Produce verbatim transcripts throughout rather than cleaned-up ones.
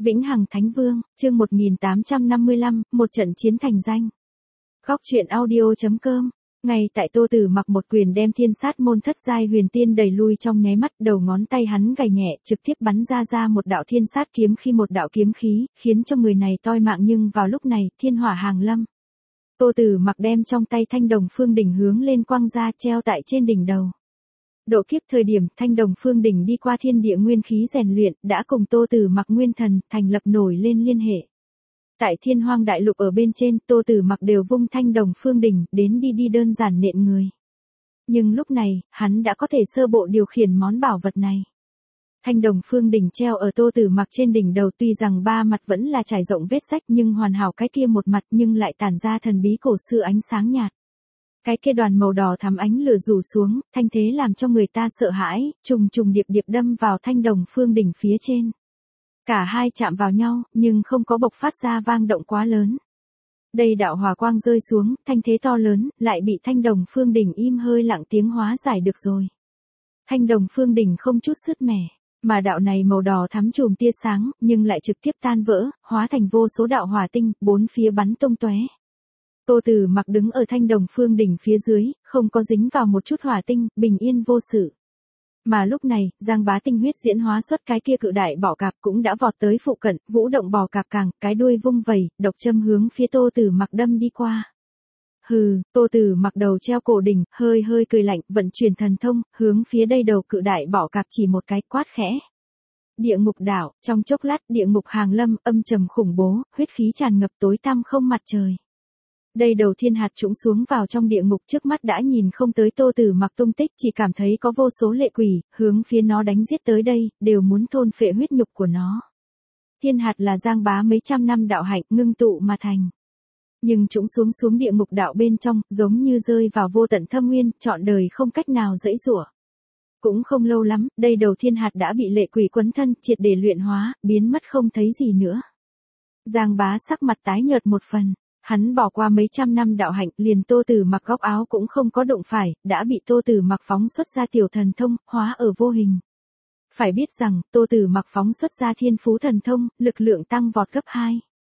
Vĩnh Hằng Thánh Vương, chương một nghìn tám trăm năm mươi lăm, một trận chiến thành danh. Góc truyện audio chấm com. Ngay tại Tô Tử Mặc một quyền đem thiên sát môn thất giai huyền tiên đẩy lui trong nháy mắt, đầu ngón tay hắn gảy nhẹ, trực tiếp bắn ra ra một đạo thiên sát kiếm khi một đạo kiếm khí, khiến cho người này toi mạng, nhưng vào lúc này, thiên hỏa hàng lâm. Tô Tử Mặc đem trong tay thanh đồng phương đỉnh hướng lên quăng ra, treo tại trên đỉnh đầu. Độ kiếp thời điểm thanh đồng phương đỉnh đi qua thiên địa nguyên khí rèn luyện, đã cùng Tô Tử Mặc nguyên thần thành lập nổi lên liên hệ. Tại Thiên Hoang đại lục ở bên trên, Tô Tử Mặc đều vung thanh đồng phương đỉnh đến đi đi đơn giản nện người. Nhưng lúc này, hắn đã có thể sơ bộ điều khiển món bảo vật này. Thanh đồng phương đỉnh treo ở Tô Tử Mặc trên đỉnh đầu, tuy rằng ba mặt vẫn là trải rộng vết rách nhưng hoàn hảo cái kia một mặt nhưng lại tản ra thần bí cổ xưa ánh sáng nhạt. Cái kia đoàn màu đỏ thắm ánh lửa rủ xuống, thanh thế làm cho người ta sợ hãi, trùng trùng điệp điệp đâm vào thanh đồng phương đỉnh phía trên. Cả hai chạm vào nhau, nhưng không có bộc phát ra vang động quá lớn. Đây đạo hỏa quang rơi xuống, thanh thế to lớn, lại bị thanh đồng phương đỉnh im hơi lặng tiếng hóa giải được rồi. Thanh đồng phương đỉnh không chút sứt mẻ, mà đạo này màu đỏ thắm chùm tia sáng, nhưng lại trực tiếp tan vỡ, hóa thành vô số đạo hỏa tinh, bốn phía bắn tung tóe. Tô Tử Mặc đứng ở thanh đồng phương đỉnh phía dưới, không có dính vào một chút hỏa tinh, bình yên vô sự. Mà lúc này, Giang Bá tinh huyết diễn hóa xuất cái kia cự đại bọ cạp cũng đã vọt tới phụ cận, vũ động bò cạp càng, cái đuôi vung vẩy, độc châm hướng phía Tô Tử Mặc đâm đi qua. Hừ, Tô Tử Mặc đầu treo cổ đỉnh, hơi hơi cười lạnh, vận chuyển thần thông, hướng phía đây đầu cự đại bọ cạp chỉ một cái, quát khẽ. Địa ngục đảo, trong chốc lát, địa ngục hàng lâm, âm trầm khủng bố, huyết khí tràn ngập, tối tăm không mặt trời. Đây đầu thiên hạt trũng xuống vào trong địa ngục, trước mắt đã nhìn không tới Tô Tử Mặc tung tích, chỉ cảm thấy có vô số lệ quỷ, hướng phía nó đánh giết tới đây, đều muốn thôn phệ huyết nhục của nó. Thiên hạt là Giang Bá mấy trăm năm đạo hạnh ngưng tụ mà thành. Nhưng trũng xuống xuống địa ngục đạo bên trong, giống như rơi vào vô tận thâm nguyên, trọn đời không cách nào giãy giụa. Cũng không lâu lắm, đây đầu thiên hạt đã bị lệ quỷ quấn thân, triệt để luyện hóa, biến mất không thấy gì nữa. Giang Bá sắc mặt tái nhợt một phần. Hắn bỏ qua mấy trăm năm đạo hạnh, liền Tô Tử Mặc góc áo cũng không có đụng phải, đã bị Tô Tử Mặc phóng xuất ra tiểu thần thông, hóa ở vô hình. Phải biết rằng, Tô Tử Mặc phóng xuất ra thiên phú thần thông, lực lượng tăng vọt gấp hai.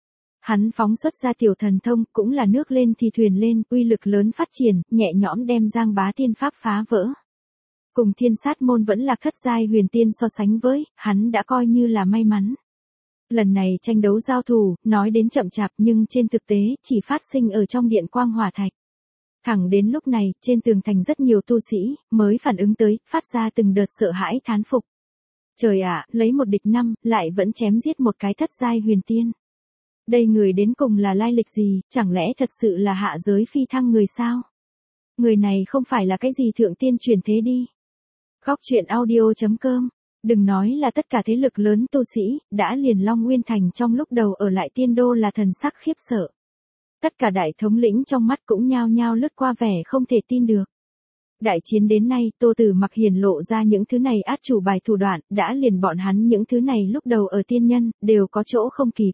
Hắn phóng xuất ra tiểu thần thông, cũng là nước lên thì thuyền lên, uy lực lớn phát triển, nhẹ nhõm đem Giang Bá tiên pháp phá vỡ. Cùng thiên sát môn vẫn là thất giai huyền tiên so sánh với, hắn đã coi như là may mắn. Lần này tranh đấu giao thủ, nói đến chậm chạp nhưng trên thực tế, chỉ phát sinh ở trong điện quang hỏa thạch. Thẳng đến lúc này, trên tường thành rất nhiều tu sĩ, mới phản ứng tới, phát ra từng đợt sợ hãi thán phục. Trời ạ, lấy một địch năm, lại vẫn chém giết một cái thất giai huyền tiên. Đây người đến cùng là lai lịch gì, chẳng lẽ thật sự là hạ giới phi thăng người sao? Người này không phải là cái gì thượng tiên truyền thế đi. Góc truyện audio chấm com. Đừng nói là tất cả thế lực lớn tu sĩ, đã liền Long Nguyên Thành trong lúc đầu ở lại tiên đô là thần sắc khiếp sợ. Tất cả đại thống lĩnh trong mắt cũng nhao nhao lướt qua vẻ không thể tin được. Đại chiến đến nay, Tô Tử Mặc hiển lộ ra những thứ này át chủ bài thủ đoạn, đã liền bọn hắn những thứ này lúc đầu ở tiên nhân, đều có chỗ không kịp.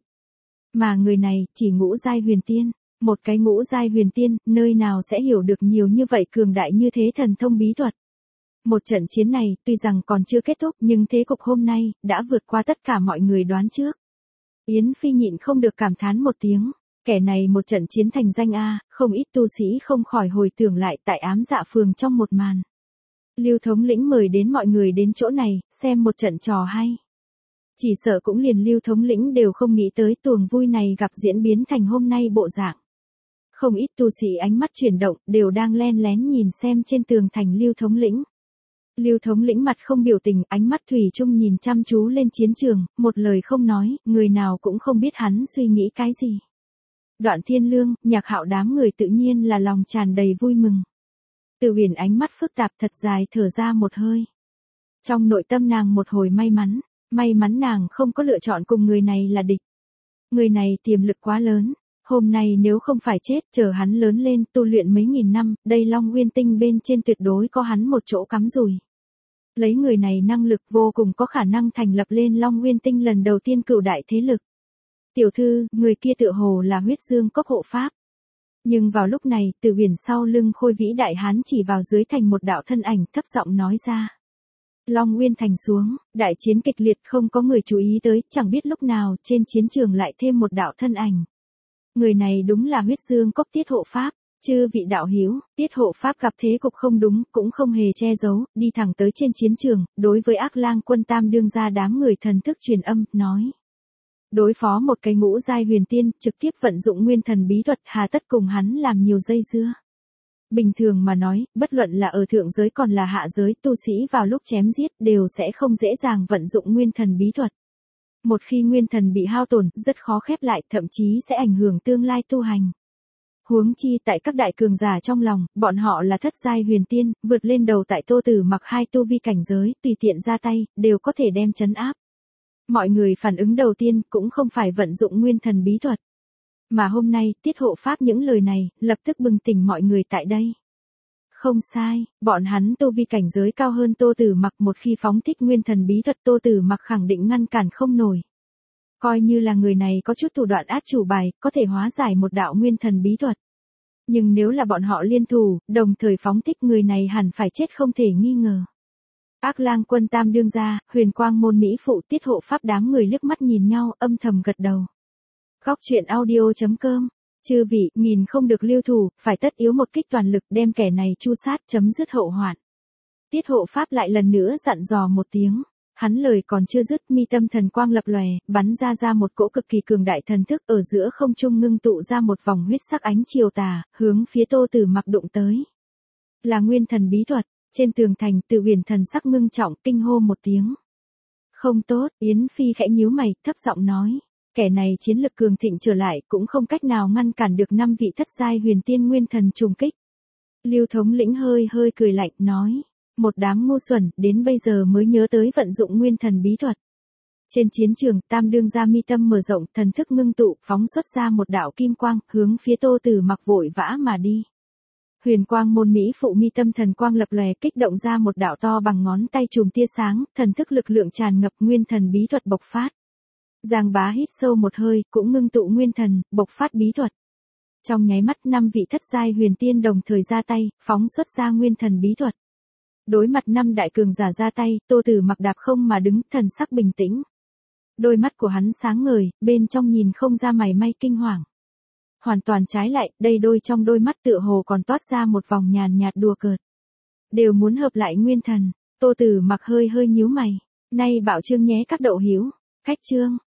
Mà người này, chỉ ngũ giai huyền tiên. Một cái ngũ giai huyền tiên, nơi nào sẽ hiểu được nhiều như vậy cường đại như thế thần thông bí thuật. Một trận chiến này, tuy rằng còn chưa kết thúc nhưng thế cục hôm nay, đã vượt qua tất cả mọi người đoán trước. Yến Phi nhịn không được cảm thán một tiếng, kẻ này một trận chiến thành danh a, không ít tu sĩ không khỏi hồi tưởng lại tại Ám Dạ Phường trong một màn. Lưu thống lĩnh mời đến mọi người đến chỗ này, xem một trận trò hay. Chỉ sợ cũng liền Lưu thống lĩnh đều không nghĩ tới tuồng vui này gặp diễn biến thành hôm nay bộ dạng. Không ít tu sĩ ánh mắt chuyển động, đều đang len lén nhìn xem trên tường thành Lưu thống lĩnh. Lưu thống lĩnh mặt không biểu tình, ánh mắt thủy chung nhìn chăm chú lên chiến trường, một lời không nói, người nào cũng không biết hắn suy nghĩ cái gì. Đoạn Thiên Lương, Nhạc Hạo đám người tự nhiên là lòng tràn đầy vui mừng. Từ Huyền ánh mắt phức tạp thật dài thở ra một hơi. Trong nội tâm nàng một hồi may mắn, may mắn nàng không có lựa chọn cùng người này là địch. Người này tiềm lực quá lớn. Hôm nay nếu không phải chết, chờ hắn lớn lên, tu luyện mấy nghìn năm, đây Long Nguyên Tinh bên trên tuyệt đối có hắn một chỗ cắm rùi. Lấy người này năng lực vô cùng có khả năng thành lập lên Long Nguyên Tinh lần đầu tiên cửu đại thế lực. Tiểu thư, người kia tựa hồ là huyết dương cốc hộ pháp. Nhưng vào lúc này, từ biển sau lưng khôi vĩ đại hán chỉ vào dưới thành một đạo thân ảnh thấp giọng nói ra. Long Nguyên thành xuống, đại chiến kịch liệt không có người chú ý tới, chẳng biết lúc nào trên chiến trường lại thêm một đạo thân ảnh. Người này đúng là huyết dương cốc Tiết Hộ Pháp. Chư vị đạo hữu, Tiết Hộ Pháp gặp thế cục không đúng, cũng không hề che giấu, đi thẳng tới trên chiến trường, đối với Ác Lang quân Tam đương ra đám người thần thức truyền âm, nói. Đối phó một cái ngũ giai huyền tiên, trực tiếp vận dụng nguyên thần bí thuật, hà tất cùng hắn làm nhiều dây dưa. Bình thường mà nói, bất luận là ở thượng giới còn là hạ giới, tu sĩ vào lúc chém giết đều sẽ không dễ dàng vận dụng nguyên thần bí thuật. Một khi nguyên thần bị hao tổn, rất khó khép lại, thậm chí sẽ ảnh hưởng tương lai tu hành. Huống chi tại các đại cường giả trong lòng, bọn họ là thất giai huyền tiên, vượt lên đầu tại Tô Tử Mặc hai tu vi cảnh giới, tùy tiện ra tay, đều có thể đem trấn áp. Mọi người phản ứng đầu tiên cũng không phải vận dụng nguyên thần bí thuật. Mà hôm nay, Tiết Hộ Pháp những lời này, lập tức bừng tỉnh mọi người tại đây. Không sai, bọn hắn tu vi cảnh giới cao hơn Tô Tử Mặc, một khi phóng thích nguyên thần bí thuật, Tô Tử Mặc khẳng định ngăn cản không nổi. Coi như là người này có chút thủ đoạn át chủ bài, có thể hóa giải một đạo nguyên thần bí thuật. Nhưng nếu là bọn họ liên thủ, đồng thời phóng thích, người này hẳn phải chết không thể nghi ngờ. Ác Lang quân Tam đương ra, Huyền Quang môn Mỹ phụ Tiết Hộ Pháp đám người liếc mắt nhìn nhau, âm thầm gật đầu. Góc truyện audio chấm com. Chư vị, nghìn không được lưu thủ, phải tất yếu một kích toàn lực đem kẻ này chu sát, chấm dứt hậu hoạn. Tiết Hộ Pháp lại lần nữa dặn dò một tiếng. Hắn lời còn chưa dứt, mi tâm thần quang lập lòe, bắn ra ra một cỗ cực kỳ cường đại thần thức, ở giữa không trung ngưng tụ ra một vòng huyết sắc ánh chiều tà, hướng phía Tô Tử Mặc đụng tới. Là nguyên thần bí thuật. Trên tường thành, Từ Huyền thần sắc ngưng trọng, kinh hô một tiếng. Không tốt, Yến Phi khẽ nhíu mày, thấp giọng nói. Kẻ này chiến lực cường thịnh trở lại, cũng không cách nào ngăn cản được năm vị thất giai huyền tiên nguyên thần trùng kích. Lưu thống lĩnh hơi hơi cười lạnh, nói. Một đám ngu xuẩn, đến bây giờ mới nhớ tới vận dụng nguyên thần bí thuật. Trên chiến trường, Tam đương ra mi tâm mở rộng, thần thức ngưng tụ, phóng xuất ra một đạo kim quang, hướng phía Tô Tử Mặc vội vã mà đi. Huyền Quang môn Mỹ phụ mi tâm thần quang lập lòe, kích động ra một đạo to bằng ngón tay chùm tia sáng, thần thức lực lượng tràn ngập, nguyên thần bí thuật bộc phát. Giang Bá hít sâu một hơi, cũng ngưng tụ nguyên thần, bộc phát bí thuật. Trong nháy mắt, năm vị thất giai huyền tiên đồng thời ra tay, phóng xuất ra nguyên thần bí thuật. Đối mặt năm đại cường giả ra tay, Tô Tử Mặc đạp không mà đứng, thần sắc bình tĩnh. Đôi mắt của hắn sáng ngời, bên trong nhìn không ra mảy may kinh hoàng. Hoàn toàn trái lại, đây đôi trong đôi mắt tựa hồ còn toát ra một vòng nhàn nhạt đùa cợt. Đều muốn hợp lại nguyên thần. Tô Tử Mặc hơi hơi nhíu mày. Nay bảo chương nhé các đậu hữu. Khách chương.